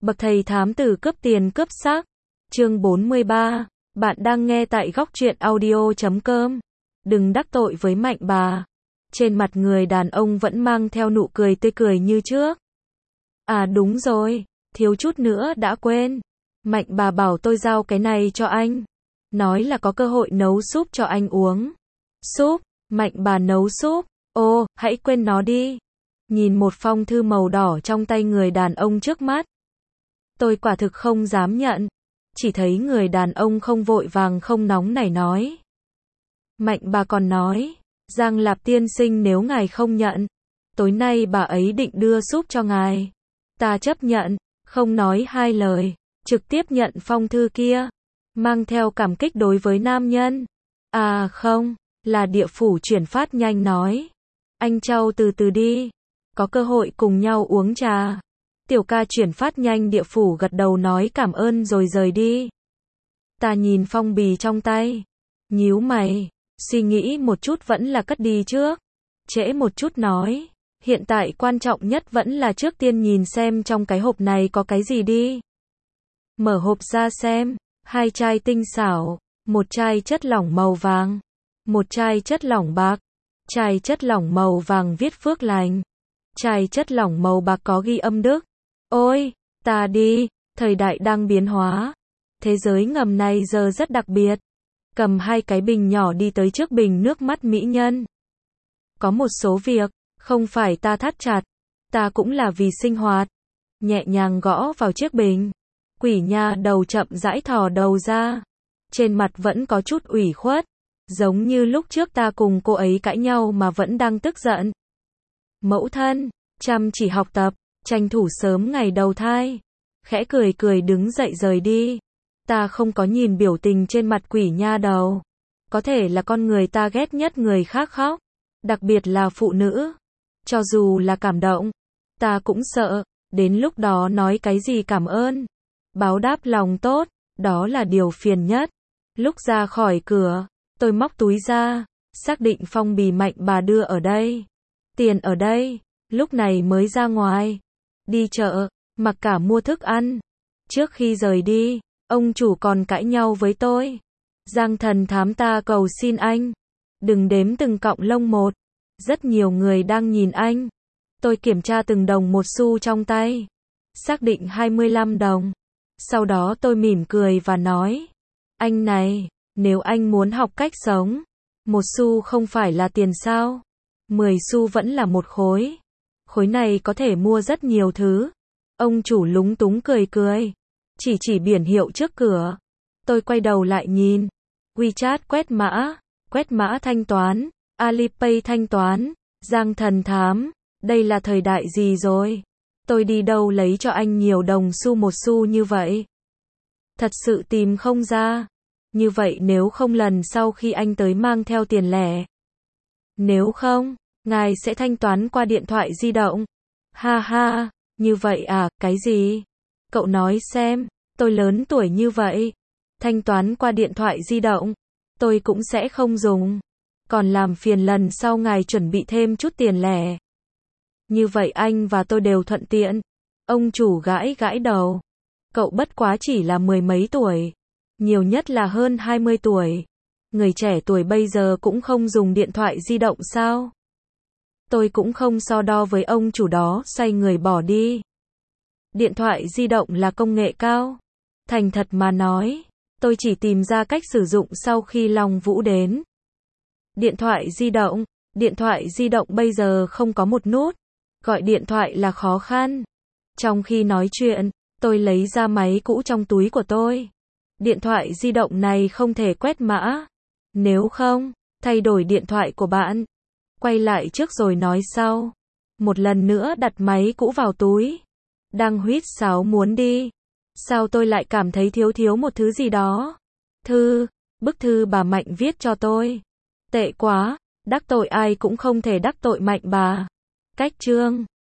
Bậc thầy thám tử cướp tiền cướp xác. Chương 43. Bạn đang nghe tại góc truyện audio.com. Đừng đắc tội với Mạnh bà. Trên mặt người đàn ông vẫn mang theo nụ cười tươi cười như trước. À đúng rồi, thiếu chút nữa đã quên. Mạnh bà bảo tôi giao cái này cho anh. Nói là có cơ hội nấu súp cho anh uống. Súp? Mạnh bà nấu súp? Ô, hãy quên nó đi. Nhìn một phong thư màu đỏ trong tay người đàn ông trước mắt. Tôi quả thực không dám nhận. Chỉ thấy người đàn ông không vội vàng không nóng nảy nói. Mạnh bà còn nói, Giang Lạp tiên sinh nếu ngài không nhận, tối nay bà ấy định đưa súp cho ngài. Ta chấp nhận, không nói hai lời, trực tiếp nhận phong thư kia, mang theo cảm kích đối với nam nhân. À không, là địa phủ chuyển phát nhanh nói. Anh Châu từ từ đi, có cơ hội cùng nhau uống trà. Tiểu ca chuyển phát nhanh địa phủ gật đầu nói cảm ơn rồi rời đi. Ta nhìn phong bì trong tay, nhíu mày, suy nghĩ một chút vẫn là cất đi trước. Trễ một chút nói, hiện tại quan trọng nhất vẫn là trước tiên nhìn xem trong cái hộp này có cái gì đi. Mở hộp ra xem, 2 chai tinh xảo, 1 chai chất lỏng màu vàng, 1 chai chất lỏng bạc. Chai chất lỏng màu vàng viết phước lành, chai chất lỏng màu bạc có ghi âm đức. Ôi, ta đi, thời đại đang biến hóa. Thế giới ngầm này giờ rất đặc biệt. Cầm 2 cái bình nhỏ đi tới trước bình nước mắt mỹ nhân. Có một số việc, không phải ta thắt chặt, ta cũng là vì sinh hoạt. Nhẹ nhàng gõ vào chiếc bình. Quỷ nha đầu chậm rãi thò đầu ra. Trên mặt vẫn có chút ủy khuất. Giống như lúc trước ta cùng cô ấy cãi nhau mà vẫn đang tức giận. Mẫu thân, chăm chỉ học tập, tranh thủ sớm ngày đầu thai. Khẽ cười cười đứng dậy rời đi. Ta không có nhìn biểu tình trên mặt quỷ nha đầu. Có thể là con người ta ghét nhất người khác khóc. Đặc biệt là phụ nữ. Cho dù là cảm động, ta cũng sợ. Đến lúc đó nói cái gì cảm ơn, báo đáp lòng tốt, đó là điều phiền nhất. Lúc ra khỏi cửa, tôi móc túi ra, xác định phong bì Mạnh bà đưa ở đây. Tiền ở đây, lúc này mới ra ngoài. Đi chợ, mặc cả mua thức ăn. Trước khi rời đi, ông chủ còn cãi nhau với tôi. Giang thần thám ta cầu xin anh, đừng đếm từng cọng lông một. Rất nhiều người đang nhìn anh. Tôi kiểm tra từng đồng một xu trong tay. Xác định 25 đồng. Sau đó tôi mỉm cười và nói. Anh này, nếu anh muốn học cách sống, 1 xu không phải là tiền sao? 10 xu vẫn là 1 khối. Khối này có thể mua rất nhiều thứ. Ông chủ lúng túng cười cười. Chỉ biển hiệu trước cửa. Tôi quay đầu lại nhìn. WeChat quét mã thanh toán, Alipay thanh toán, Giang thần thám. Đây là thời đại gì rồi? Tôi đi đâu lấy cho anh nhiều đồng xu 1 xu như vậy? Thật sự tìm không ra. Như vậy nếu không lần sau khi anh tới mang theo tiền lẻ. Nếu không, ngài sẽ thanh toán qua điện thoại di động. Ha ha, như vậy à, cái gì? Cậu nói xem, tôi lớn tuổi như vậy. Thanh toán qua điện thoại di động, tôi cũng sẽ không dùng. Còn làm phiền lần sau ngài chuẩn bị thêm chút tiền lẻ. Như vậy anh và tôi đều thuận tiện. Ông chủ gãi đầu. Cậu bất quá chỉ là 10 mấy tuổi. Nhiều nhất là hơn 20 tuổi. Người trẻ tuổi bây giờ cũng không dùng điện thoại di động sao? Tôi cũng không so đo với ông chủ đó, xoay người bỏ đi. Điện thoại di động là công nghệ cao. Thành thật mà nói, tôi chỉ tìm ra cách sử dụng sau khi Long Vũ đến. Điện thoại di động bây giờ không có một nút. Gọi điện thoại là khó khăn. Trong khi nói chuyện, tôi lấy ra máy cũ trong túi của tôi. Điện thoại di động này không thể quét mã. Nếu không, thay đổi điện thoại của bạn. Quay lại trước rồi nói sau. Một lần nữa đặt máy cũ vào túi. Đang huýt sáo muốn đi. Sao tôi lại cảm thấy thiếu một thứ gì đó? Bức thư bà Mạnh viết cho tôi. Tệ quá, đắc tội ai cũng không thể đắc tội Mạnh bà. Cách chương